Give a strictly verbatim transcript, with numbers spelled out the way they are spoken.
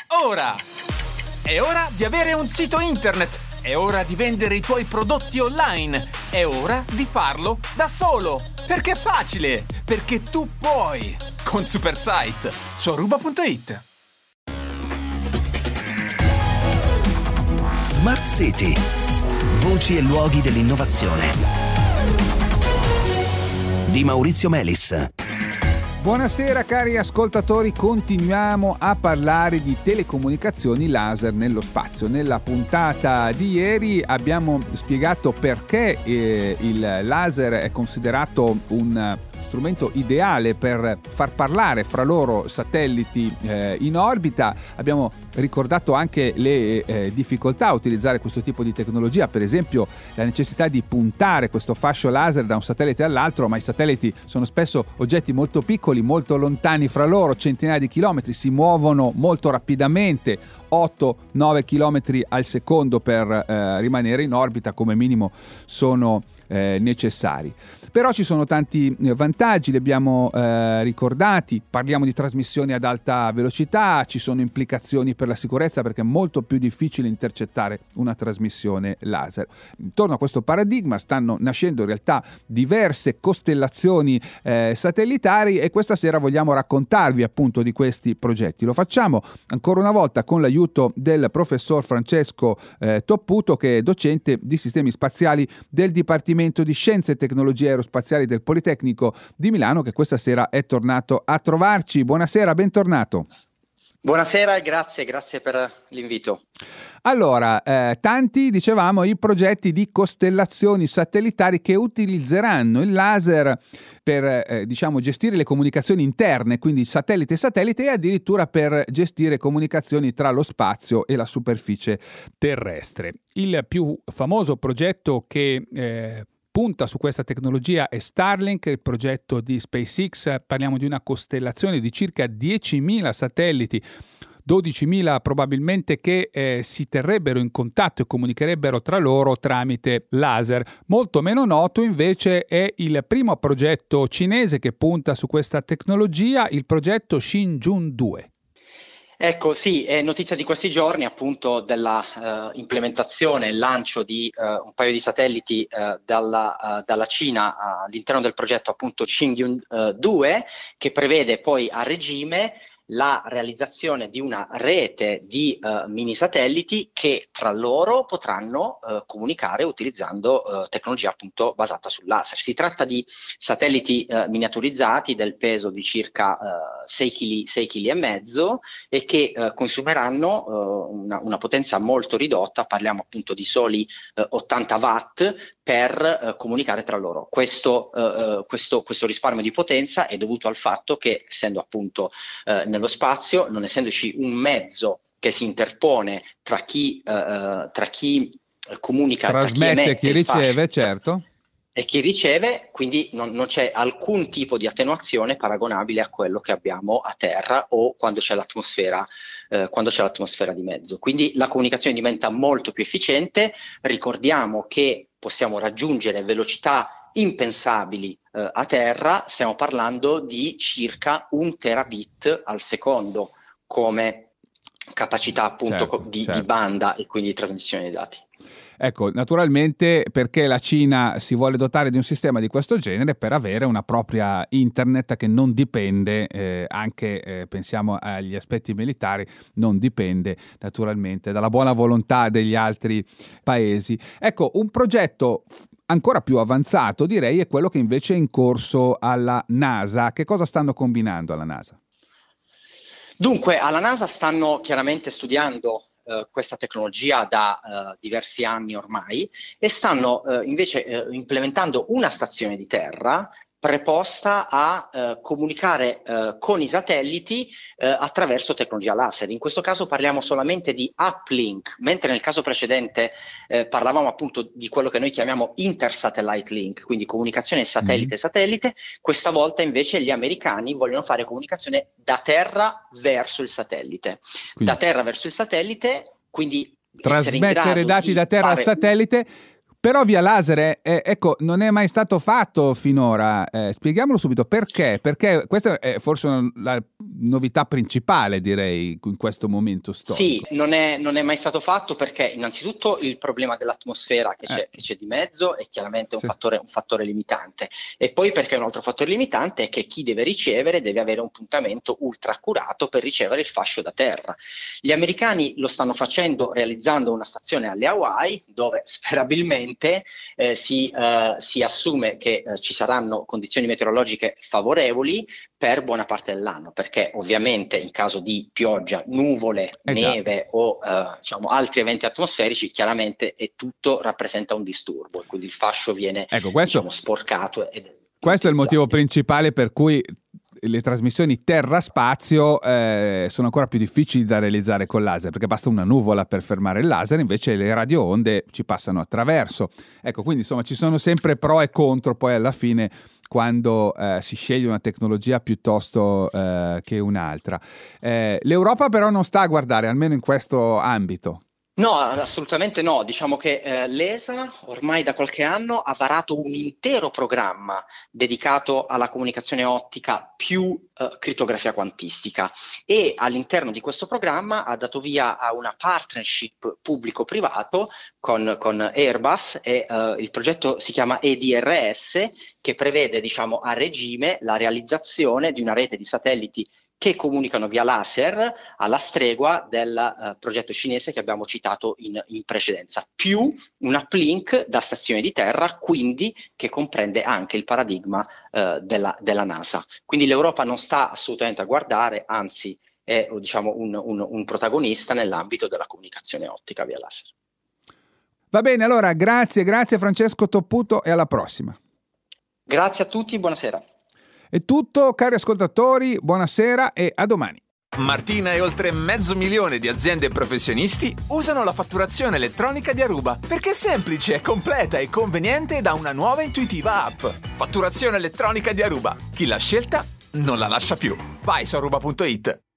ora! È ora di avere un sito internet! È ora di vendere i tuoi prodotti online! È ora di farlo da solo! Perché è facile! Perché tu puoi! Con Supersite su aruba punto it. Smart City. Voci e luoghi dell'innovazione. Di Maurizio Melis. Buonasera cari ascoltatori, continuiamo a parlare di telecomunicazioni laser nello spazio. Nella puntata di ieri abbiamo spiegato perché eh, il laser è considerato un strumento ideale per far parlare fra loro satelliti eh, in orbita. Abbiamo ricordato anche le eh, difficoltà a utilizzare questo tipo di tecnologia, per esempio la necessità di puntare questo fascio laser da un satellite all'altro, ma i satelliti sono spesso oggetti molto piccoli, molto lontani fra loro, centinaia di chilometri, si muovono molto rapidamente, otto nove chilometri al secondo per eh, rimanere in orbita come minimo sono eh, necessari. Però ci sono tanti vantaggi, li abbiamo eh, ricordati, parliamo di trasmissioni ad alta velocità, ci sono implicazioni per la sicurezza perché è molto più difficile intercettare una trasmissione laser. Intorno a questo paradigma stanno nascendo in realtà diverse costellazioni eh, satellitari e questa sera vogliamo raccontarvi appunto di questi progetti. Lo facciamo ancora una volta con l'aiuto del professor Francesco eh, Topputo, che è docente di sistemi spaziali del Dipartimento di Scienze e Tecnologie Aerospaziali del Politecnico di Milano, che questa sera è tornato a trovarci. Buonasera, bentornato. Buonasera e grazie, grazie per l'invito. Allora, eh, tanti, dicevamo, i progetti di costellazioni satellitari che utilizzeranno il laser per eh, diciamo gestire le comunicazioni interne, quindi satellite e satellite, e addirittura per gestire comunicazioni tra lo spazio e la superficie terrestre. Il più famoso progetto che eh, punta su questa tecnologia è Starlink, il progetto di SpaceX. Parliamo di una costellazione di circa diecimila satelliti, dodicimila probabilmente, che eh, si terrebbero in contatto e comunicherebbero tra loro tramite laser. Molto meno noto invece è il primo progetto cinese che punta su questa tecnologia, il progetto Xinjun due. Ecco, sì, è notizia di questi giorni appunto della uh, implementazione e lancio di uh, un paio di satelliti uh, dalla, uh, dalla Cina uh, all'interno del progetto appunto Xinjun due, che prevede poi a regime la realizzazione di una rete di uh, mini satelliti che tra loro potranno uh, comunicare utilizzando uh, tecnologia appunto basata sul laser. Si tratta di satelliti uh, miniaturizzati del peso di circa uh, sei chili e mezzo e che uh, consumeranno uh, una, una potenza molto ridotta, parliamo appunto di soli uh, ottanta watt per uh, comunicare tra loro. Questo, uh, questo, questo risparmio di potenza è dovuto al fatto che, essendo appunto uh, nello spazio, non essendoci un mezzo che si interpone tra chi, uh, tra chi comunica, trasmette, tra chi, chi riceve, certo, e chi riceve, quindi non, non c'è alcun tipo di attenuazione paragonabile a quello che abbiamo a terra o quando c'è l'atmosfera, eh, quando c'è l'atmosfera di mezzo. Quindi la comunicazione diventa molto più efficiente. Ricordiamo che possiamo raggiungere velocità impensabili eh, a terra, stiamo parlando di circa un terabit al secondo come capacità appunto certo, di, certo. di banda e quindi di trasmissione dei dati. Ecco, naturalmente perché la Cina si vuole dotare di un sistema di questo genere per avere una propria internet che non dipende, eh, anche eh, pensiamo agli aspetti militari, non dipende naturalmente dalla buona volontà degli altri paesi. Ecco, un progetto ancora più avanzato direi è quello che invece è in corso alla NASA. Che cosa stanno combinando alla NASA? Dunque, alla NASA stanno chiaramente studiando Uh, questa tecnologia da uh, diversi anni ormai e stanno uh, invece uh, implementando una stazione di terra preposta a uh, comunicare uh, con i satelliti uh, attraverso tecnologia laser. In questo caso parliamo solamente di uplink, mentre nel caso precedente uh, parlavamo appunto di quello che noi chiamiamo intersatellite link, quindi comunicazione satellite-satellite. Questa volta invece gli americani vogliono fare comunicazione da terra verso il satellite. Quindi, da terra verso il satellite, quindi trasmettere dati da terra fare... al satellite Però via laser, eh, eh, ecco, non è mai stato fatto finora. Eh, spieghiamolo subito perché. Perché questa è forse una, la novità principale, direi, in questo momento storico. Sì, non è, non è mai stato fatto perché innanzitutto il problema dell'atmosfera che, eh. c'è, che c'è di mezzo è chiaramente un, sì. fattore, un fattore limitante. E poi perché un altro fattore limitante è che chi deve ricevere deve avere un puntamento ultra accurato per ricevere il fascio da terra. Gli americani lo stanno facendo realizzando una stazione alle Hawaii, dove sperabilmente Eh, si, eh, si assume che eh, ci saranno condizioni meteorologiche favorevoli per buona parte dell'anno, perché ovviamente in caso di pioggia, nuvole, eh neve o eh, diciamo altri eventi atmosferici, chiaramente è tutto rappresenta un disturbo e quindi il fascio viene ecco, questo, diciamo, sporcato. Ed questo è il motivo principale per cui le trasmissioni terra-spazio eh, sono ancora più difficili da realizzare con laser, perché basta una nuvola per fermare il laser, invece le radio-onde ci passano attraverso. Ecco, quindi insomma ci sono sempre pro e contro poi alla fine quando eh, si sceglie una tecnologia piuttosto eh, che un'altra. Eh, L'Europa però non sta a guardare, almeno in questo ambito. No, assolutamente no. Diciamo che eh, l'E S A ormai da qualche anno ha varato un intero programma dedicato alla comunicazione ottica più eh, crittografia quantistica e all'interno di questo programma ha dato via a una partnership pubblico-privato con, con Airbus e eh, il progetto si chiama E D R S, che prevede diciamo a regime la realizzazione di una rete di satelliti che comunicano via laser alla stregua del uh, progetto cinese che abbiamo citato in, in precedenza, più un uplink da stazione di terra, quindi che comprende anche il paradigma uh, della, della NASA. Quindi l'Europa non sta assolutamente a guardare, anzi è diciamo, un, un, un protagonista nell'ambito della comunicazione ottica via laser. Va bene, allora grazie, grazie Francesco Topputo e alla prossima. Grazie a tutti, buonasera. È tutto, cari ascoltatori, buonasera e a domani. Martina e oltre mezzo milione di aziende e professionisti usano la fatturazione elettronica di Aruba perché è semplice, completa e conveniente da una nuova intuitiva app. Fatturazione elettronica di Aruba. Chi l'ha scelta non la lascia più. Vai su aruba punto it.